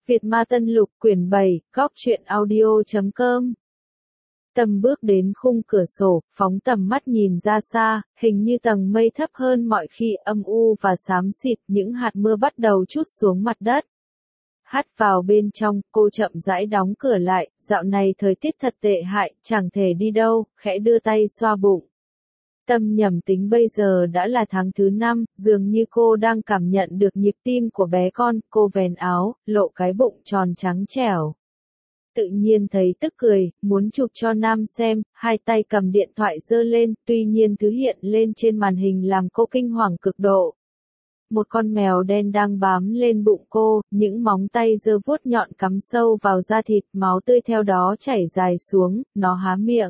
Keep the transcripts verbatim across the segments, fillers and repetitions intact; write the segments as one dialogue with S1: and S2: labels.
S1: Việt Ma Tân Lục quyển bảy, góc truyện audio chấm com. Tâm bước đến khung cửa sổ, phóng tầm mắt nhìn ra xa, hình như tầng mây thấp hơn mọi khi, âm u và xám xịt, những hạt mưa bắt đầu trút xuống mặt đất. Hắt vào bên trong, cô chậm rãi đóng cửa lại, dạo này thời tiết thật tệ hại, chẳng thể đi đâu, khẽ đưa tay xoa bụng. Tâm nhầm tính bây giờ đã là tháng thứ năm, dường như cô đang cảm nhận được nhịp tim của bé con, cô vén áo, lộ cái bụng tròn trắng trẻo. Tự nhiên thấy tức cười, muốn chụp cho Nam xem, hai tay cầm điện thoại giơ lên, tuy nhiên thứ hiện lên trên màn hình làm cô kinh hoàng cực độ. Một con mèo đen đang bám lên bụng cô, những móng tay giơ vuốt nhọn cắm sâu vào da thịt, máu tươi theo đó chảy dài xuống, nó há miệng.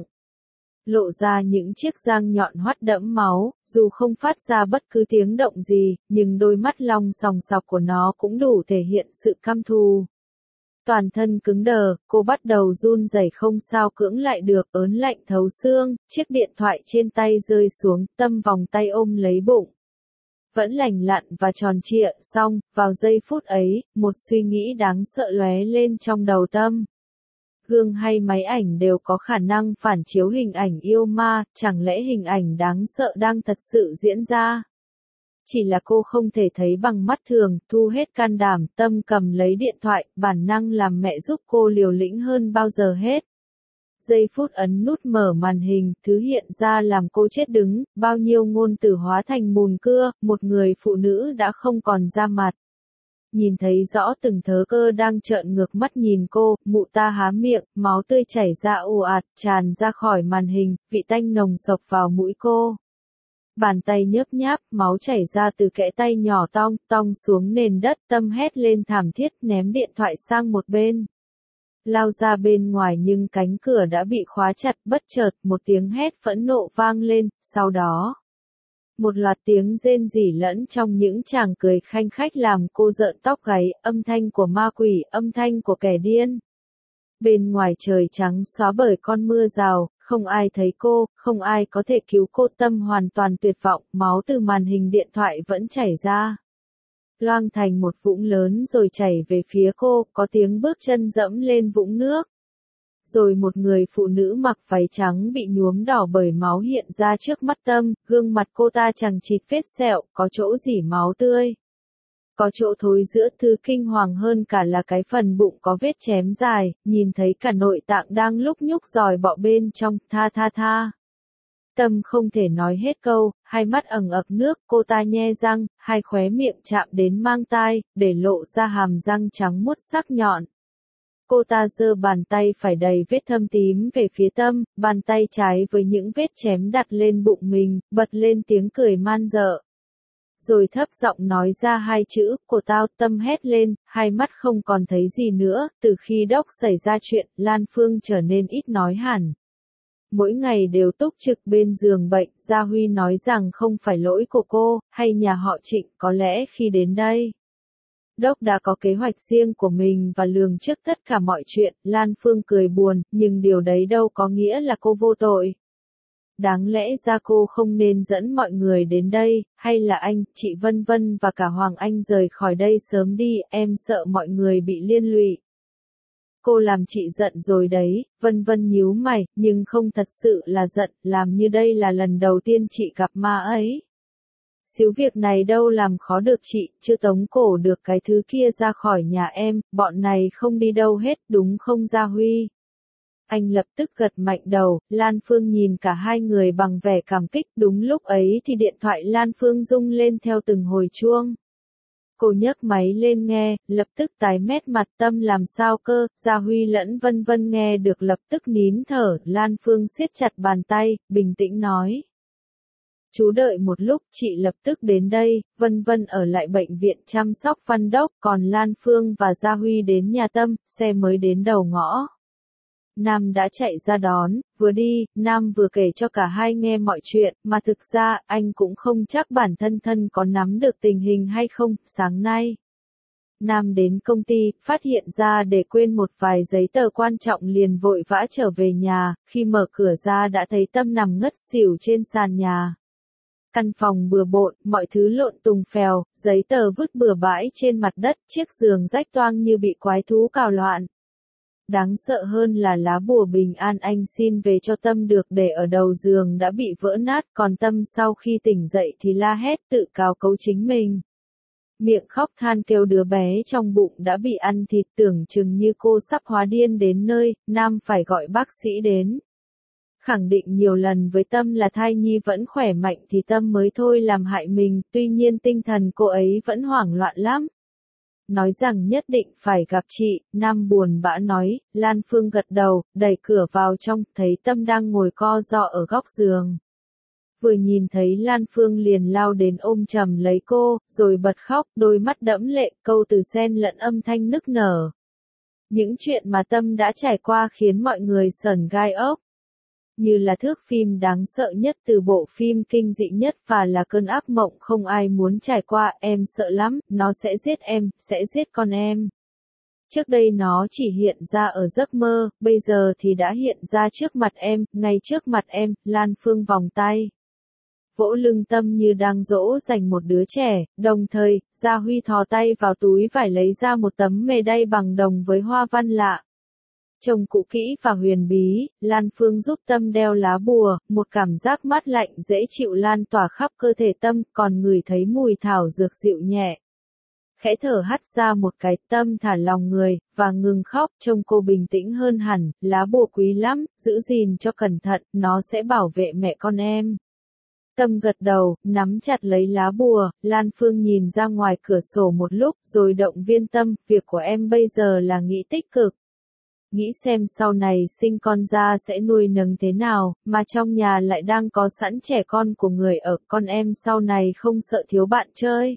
S1: Lộ ra những chiếc răng nhọn hoắt đẫm máu, dù không phát ra bất cứ tiếng động gì, nhưng đôi mắt long sòng sọc của nó cũng đủ thể hiện sự căm thù. Toàn thân cứng đờ, cô bắt đầu run rẩy không sao cưỡng lại được, ớn lạnh thấu xương, chiếc điện thoại trên tay rơi xuống, Tâm vòng tay ôm lấy bụng. Vẫn lành lặn và tròn trịa, xong, vào giây phút ấy, một suy nghĩ đáng sợ lóe lên trong đầu Tâm. Gương hay máy ảnh đều có khả năng phản chiếu hình ảnh yêu ma, chẳng lẽ hình ảnh đáng sợ đang thật sự diễn ra? Chỉ là cô không thể thấy bằng mắt thường, thu hết can đảm, Tâm cầm lấy điện thoại, bản năng làm mẹ giúp cô liều lĩnh hơn bao giờ hết. Giây phút ấn nút mở màn hình, thứ hiện ra làm cô chết đứng, bao nhiêu ngôn từ hóa thành mùn cưa, một người phụ nữ đã không còn ra mặt. Nhìn thấy rõ từng thớ cơ đang trợn ngược mắt nhìn cô, mụ ta há miệng, máu tươi chảy ra ồ ạt, tràn ra khỏi màn hình, vị tanh nồng sộc vào mũi cô. Bàn tay nhớp nháp, máu chảy ra từ kẽ tay nhỏ tong, tong xuống nền đất, Tâm hét lên thảm thiết, ném điện thoại sang một bên. Lao ra bên ngoài nhưng cánh cửa đã bị khóa chặt, bất chợt, một tiếng hét phẫn nộ vang lên, sau đó. Một loạt tiếng rên rỉ lẫn trong những tràng cười khanh khách làm cô rợn tóc gáy, âm thanh của ma quỷ, âm thanh của kẻ điên. Bên ngoài trời trắng xóa bởi con mưa rào, không ai thấy cô, không ai có thể cứu cô. Tâm hoàn toàn tuyệt vọng, máu từ màn hình điện thoại vẫn chảy ra. Loang thành một vũng lớn rồi chảy về phía cô, có tiếng bước chân dẫm lên vũng nước. Rồi một người phụ nữ mặc váy trắng bị nhuốm đỏ bởi máu hiện ra trước mắt Tâm, gương mặt cô ta chằng chịt vết sẹo, có chỗ rỉ máu tươi. Có chỗ thối giữa, thứ kinh hoàng hơn cả là cái phần bụng có vết chém dài, nhìn thấy cả nội tạng đang lúc nhúc giòi bọ bên trong, tha tha tha. Tâm không thể nói hết câu, hai mắt ẩn ực nước, cô ta nhe răng, hai khóe miệng chạm đến mang tai, để lộ ra hàm răng trắng muốt sắc nhọn. Cô ta giơ bàn tay phải đầy vết thâm tím về phía Tâm, bàn tay trái với những vết chém đặt lên bụng mình, bật lên tiếng cười man dợ. Rồi thấp giọng nói ra hai chữ, của tao. Tâm hét lên, hai mắt không còn thấy gì nữa, từ khi Đốc xảy ra chuyện, Lan Phương trở nên ít nói hẳn. Mỗi ngày đều túc trực bên giường bệnh, Gia Huy nói rằng không phải lỗi của cô, hay nhà họ Trịnh, có lẽ khi đến đây. Đốc đã có kế hoạch riêng của mình và lường trước tất cả mọi chuyện, Lan Phương cười buồn, nhưng điều đấy đâu có nghĩa là cô vô tội. Đáng lẽ ra cô không nên dẫn mọi người đến đây, hay là anh, chị Vân Vân và cả Hoàng Anh rời khỏi đây sớm đi, em sợ mọi người bị liên lụy. Cô làm chị giận rồi đấy, Vân Vân nhíu mày, nhưng không thật sự là giận, làm như đây là lần đầu tiên chị gặp ma ấy. Xíu việc này đâu làm khó được chị, chưa tống cổ được cái thứ kia ra khỏi nhà em, bọn này không đi đâu hết, đúng không Gia Huy? Anh lập tức gật mạnh đầu, Lan Phương nhìn cả hai người bằng vẻ cảm kích, đúng lúc ấy thì điện thoại Lan Phương rung lên theo từng hồi chuông. Cô nhấc máy lên nghe, lập tức tái mét mặt. Tâm làm sao cơ, Gia Huy lẫn Vân Vân nghe được lập tức nín thở, Lan Phương siết chặt bàn tay, bình tĩnh nói. Chú đợi một lúc, chị lập tức đến đây. Vân Vân ở lại bệnh viện chăm sóc Văn Đốc, còn Lan Phương và Gia Huy đến nhà Tâm, xe mới đến đầu ngõ. Nam đã chạy ra đón, vừa đi, Nam vừa kể cho cả hai nghe mọi chuyện, mà thực ra, anh cũng không chắc bản thân thân có nắm được tình hình hay không. Sáng nay, Nam đến công ty, phát hiện ra để quên một vài giấy tờ quan trọng liền vội vã trở về nhà, khi mở cửa ra đã thấy Tâm nằm ngất xỉu trên sàn nhà. Căn phòng bừa bộn, mọi thứ lộn tùng phèo, giấy tờ vứt bừa bãi trên mặt đất, chiếc giường rách toang như bị quái thú cào loạn. Đáng sợ hơn là lá bùa bình an anh xin về cho Tâm được để ở đầu giường đã bị vỡ nát, còn Tâm sau khi tỉnh dậy thì la hét tự cào cấu chính mình. Miệng khóc than kêu đứa bé trong bụng đã bị ăn thịt, tưởng chừng như cô sắp hóa điên đến nơi, Nam phải gọi bác sĩ đến. Khẳng định nhiều lần với Tâm là thai nhi vẫn khỏe mạnh thì Tâm mới thôi làm hại mình, tuy nhiên tinh thần cô ấy vẫn hoảng loạn lắm. Nói rằng nhất định phải gặp chị, Nam buồn bã nói, Lan Phương gật đầu, đẩy cửa vào trong, thấy Tâm đang ngồi co ro ở góc giường. Vừa nhìn thấy Lan Phương liền lao đến ôm chầm lấy cô, rồi bật khóc, đôi mắt đẫm lệ, câu từ xen lẫn âm thanh nức nở. Những chuyện mà Tâm đã trải qua khiến mọi người sởn gai ốc. Như là thước phim đáng sợ nhất từ bộ phim kinh dị nhất và là cơn ác mộng không ai muốn trải qua, em sợ lắm, nó sẽ giết em, sẽ giết con em. Trước đây nó chỉ hiện ra ở giấc mơ, bây giờ thì đã hiện ra trước mặt em, ngay trước mặt em, Lan Phương vòng tay. Vỗ lưng Tâm như đang dỗ dành một đứa trẻ, đồng thời, Gia Huy thò tay vào túi vải lấy ra một tấm mề đay bằng đồng với hoa văn lạ. Trông cũ kỹ và huyền bí, Lan Phương giúp Tâm đeo lá bùa, một cảm giác mát lạnh dễ chịu lan tỏa khắp cơ thể Tâm, còn ngửi thấy mùi thảo dược dịu nhẹ. Khẽ thở hắt ra một cái, Tâm thả lòng người, và ngừng khóc, trông cô bình tĩnh hơn hẳn, lá bùa quý lắm, giữ gìn cho cẩn thận, nó sẽ bảo vệ mẹ con em. Tâm gật đầu, nắm chặt lấy lá bùa, Lan Phương nhìn ra ngoài cửa sổ một lúc, rồi động viên Tâm, việc của em bây giờ là nghĩ tích cực. Nghĩ xem sau này sinh con ra sẽ nuôi nấng thế nào, mà trong nhà lại đang có sẵn trẻ con của người ở, con em sau này không sợ thiếu bạn chơi.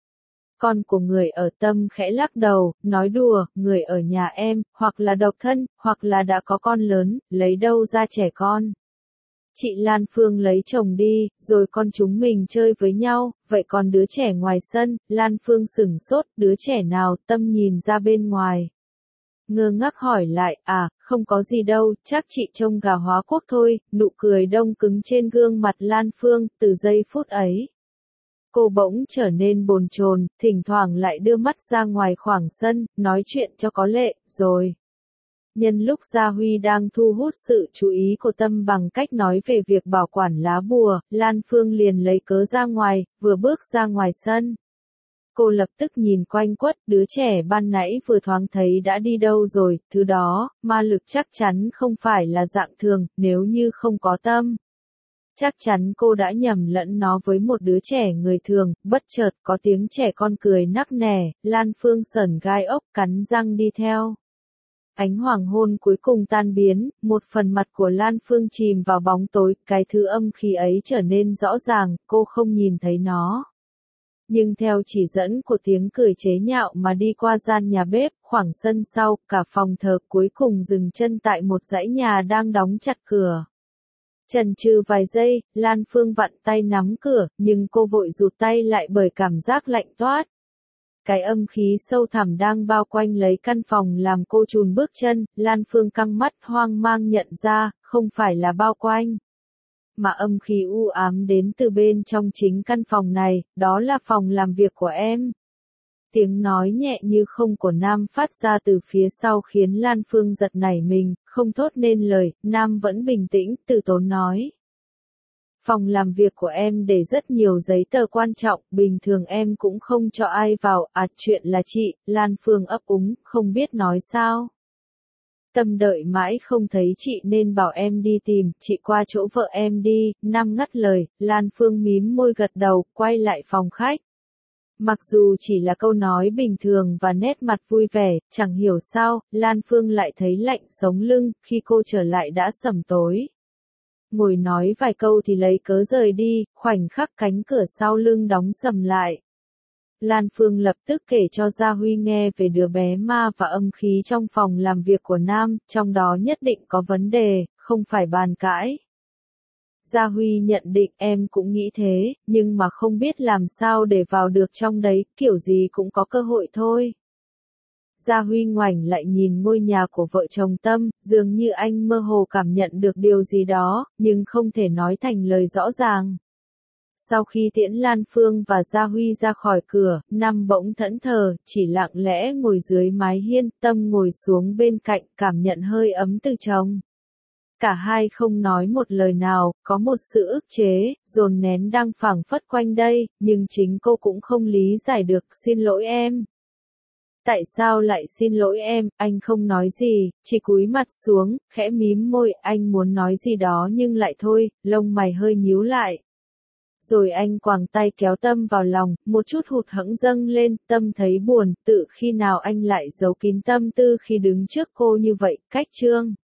S1: Con của người ở. Tâm khẽ lắc đầu, nói đùa, người ở nhà em, hoặc là độc thân, hoặc là đã có con lớn, lấy đâu ra trẻ con. Chị Lan Phương lấy chồng đi, rồi con chúng mình chơi với nhau, vậy còn đứa trẻ ngoài sân, Lan Phương sửng sốt, đứa trẻ nào, Tâm nhìn ra bên ngoài. Ngơ ngác hỏi lại, à, không có gì đâu, chắc chị trông gà hóa quốc thôi, nụ cười đông cứng trên gương mặt Lan Phương, từ giây phút ấy. Cô bỗng trở nên bồn chồn, thỉnh thoảng lại đưa mắt ra ngoài khoảng sân, nói chuyện cho có lệ, rồi. Nhân lúc Gia Huy đang thu hút sự chú ý của Tâm bằng cách nói về việc bảo quản lá bùa, Lan Phương liền lấy cớ ra ngoài, vừa bước ra ngoài sân. Cô lập tức nhìn quanh quất, đứa trẻ ban nãy vừa thoáng thấy đã đi đâu rồi, thứ đó, ma lực chắc chắn không phải là dạng thường, nếu như không có Tâm. Chắc chắn cô đã nhầm lẫn nó với một đứa trẻ người thường, bất chợt có tiếng trẻ con cười nắc nẻ, Lan Phương sởn gai ốc cắn răng đi theo. Ánh hoàng hôn cuối cùng tan biến, một phần mặt của Lan Phương chìm vào bóng tối, cái thứ âm khí ấy trở nên rõ ràng, cô không nhìn thấy nó. Nhưng theo chỉ dẫn của tiếng cười chế nhạo mà đi qua gian nhà bếp, khoảng sân sau, cả phòng thờ cuối cùng dừng chân tại một dãy nhà đang đóng chặt cửa. Chần chừ vài giây, Lan Phương vặn tay nắm cửa, nhưng cô vội rụt tay lại bởi cảm giác lạnh toát. Cái âm khí sâu thẳm đang bao quanh lấy căn phòng làm cô chùn bước chân, Lan Phương căng mắt hoang mang nhận ra, không phải là bao quanh. Mà âm khí u ám đến từ bên trong chính căn phòng này, đó là phòng làm việc của em. Tiếng nói nhẹ như không của Nam phát ra từ phía sau khiến Lan Phương giật nảy mình, không thốt nên lời, Nam vẫn bình tĩnh, từ tốn nói. Phòng làm việc của em để rất nhiều giấy tờ quan trọng, bình thường em cũng không cho ai vào, à chuyện là chị, Lan Phương ấp úng, không biết nói sao. Tâm đợi mãi không thấy chị nên bảo em đi tìm, chị qua chỗ vợ em đi, Nam ngắt lời, Lan Phương mím môi gật đầu, quay lại phòng khách. Mặc dù chỉ là câu nói bình thường và nét mặt vui vẻ, chẳng hiểu sao, Lan Phương lại thấy lạnh sống lưng, khi cô trở lại đã sẩm tối. Ngồi nói vài câu thì lấy cớ rời đi, khoảnh khắc cánh cửa sau lưng đóng sầm lại. Lan Phương lập tức kể cho Gia Huy nghe về đứa bé ma và âm khí trong phòng làm việc của Nam, trong đó nhất định có vấn đề, không phải bàn cãi. Gia Huy nhận định em cũng nghĩ thế, nhưng mà không biết làm sao để vào được trong đấy, kiểu gì cũng có cơ hội thôi. Gia Huy ngoảnh lại nhìn ngôi nhà của vợ chồng Tâm, dường như anh mơ hồ cảm nhận được điều gì đó, nhưng không thể nói thành lời rõ ràng. Sau khi tiễn Lan Phương và Gia Huy ra khỏi cửa, Năm bỗng thẫn thờ, chỉ lặng lẽ ngồi dưới mái hiên, Tâm ngồi xuống bên cạnh, cảm nhận hơi ấm từ chồng. Cả hai không nói một lời nào, có một sự ức chế, dồn nén đang phảng phất quanh đây, nhưng chính cô cũng không lý giải được, xin lỗi em. Tại sao lại xin lỗi em, anh không nói gì, chỉ cúi mặt xuống, khẽ mím môi, anh muốn nói gì đó nhưng lại thôi, lông mày hơi nhíu lại. Rồi anh quàng tay kéo Tâm vào lòng, một chút hụt hẫng dâng lên, Tâm thấy buồn, tự khi nào anh lại giấu kín tâm tư khi đứng trước cô như vậy, cách trương.